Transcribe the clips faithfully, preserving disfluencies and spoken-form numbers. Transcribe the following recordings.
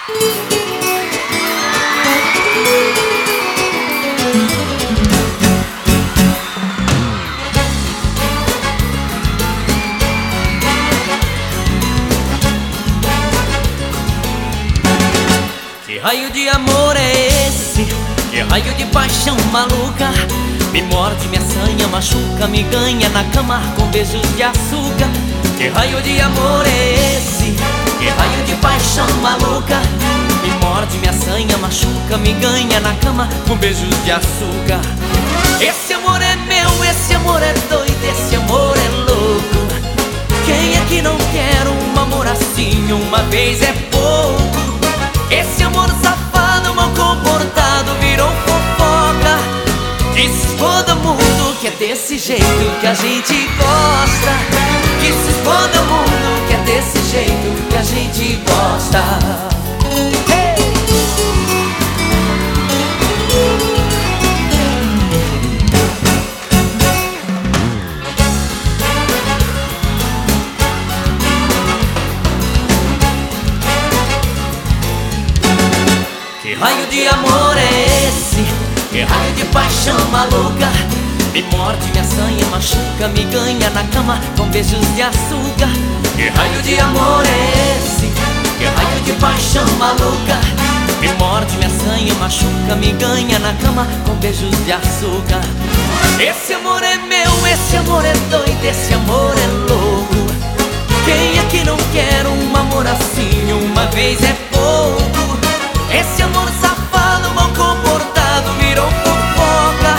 Que raio de amor é esse? Que raio de paixão maluca? Me morde, me assanha, machuca, me ganha na cama com beijos de açúcar. Que raio de amor é esse? Que raio de paixão maluca? Me morde, me assanha, machuca, me ganha na cama com beijos de açúcar. Esse amor é meu, esse amor é doido, esse amor é louco. Quem é que não quer um amor assim? Uma vez é pouco. Esse amor safado, mal comportado, virou fofoca. Diz todo mundo que é desse jeito que a gente gosta. Diz todo mundo que é desse jeito que a gente gosta. Hey! Que raio de amor é esse? Que raio de paixão maluca? Me morde, me assanha, machuca, me ganha na cama com beijos de açúcar. Que raio de amor é esse? Que raio de paixão maluca? Me morde, me assanha, machuca, me ganha na cama com beijos de açúcar. Esse amor é meu, esse amor é doido, esse amor é louco. Quem é que não quer um amor assim? Uma vez é pouco. Esse amor safado, mal comportado, virou fofoca.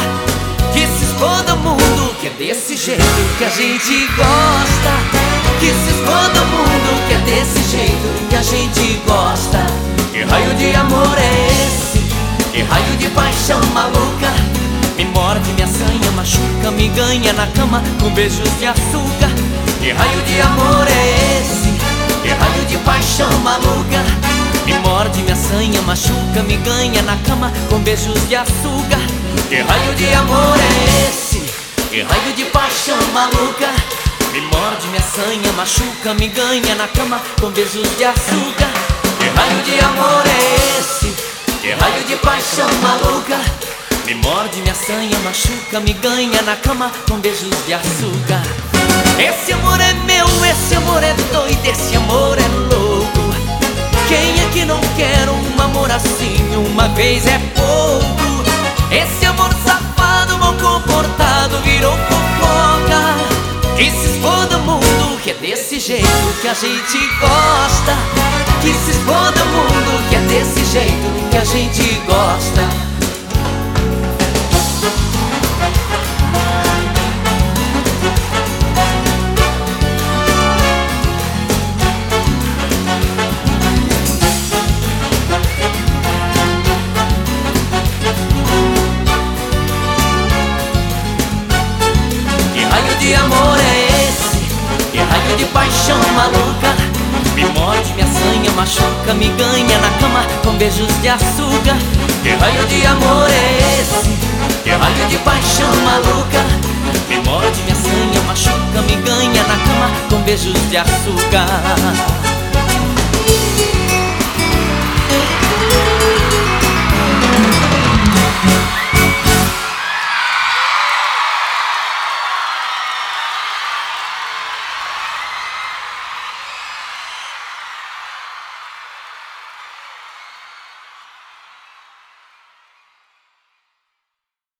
Diz todo mundo que é desse jeito que a gente gosta. Diz todo mundo que é desse jeito que a gente gosta. Que raio de amor é esse? Que raio de paixão maluca? Me morde, me assanha, machuca, me ganha na cama com beijos de açúcar. Que raio de amor é esse? Que raio de paixão maluca? Me morde, me assanha, machuca, me ganha na cama com beijos de açúcar. Que raio de amor é esse? Que raio de paixão maluca? Me morde, me assanha, machuca, me ganha na cama com beijos de açúcar. Que raio de amor é esse? Que raio de paixão maluca? Me morde, me assanha, machuca, me ganha na cama com beijos de açúcar. Esse amor é meu, esse amor é doido, esse amor é louco. Quem é que não quer um amor assim? Uma vez é pouco. Esse amor safado, mal comportado, virou fofoca. Diz todo mundo que é desse jeito que a gente gosta. Diz todo mundo que é desse jeito que a gente gosta. Que amor é esse? Que raio de paixão maluca? Me morde, me assanha, machuca, me ganha na cama com beijos de açúcar. Que raio de amor é esse? Que raio de paixão maluca? Me morde, me assanha, machuca, me ganha na cama com beijos de açúcar.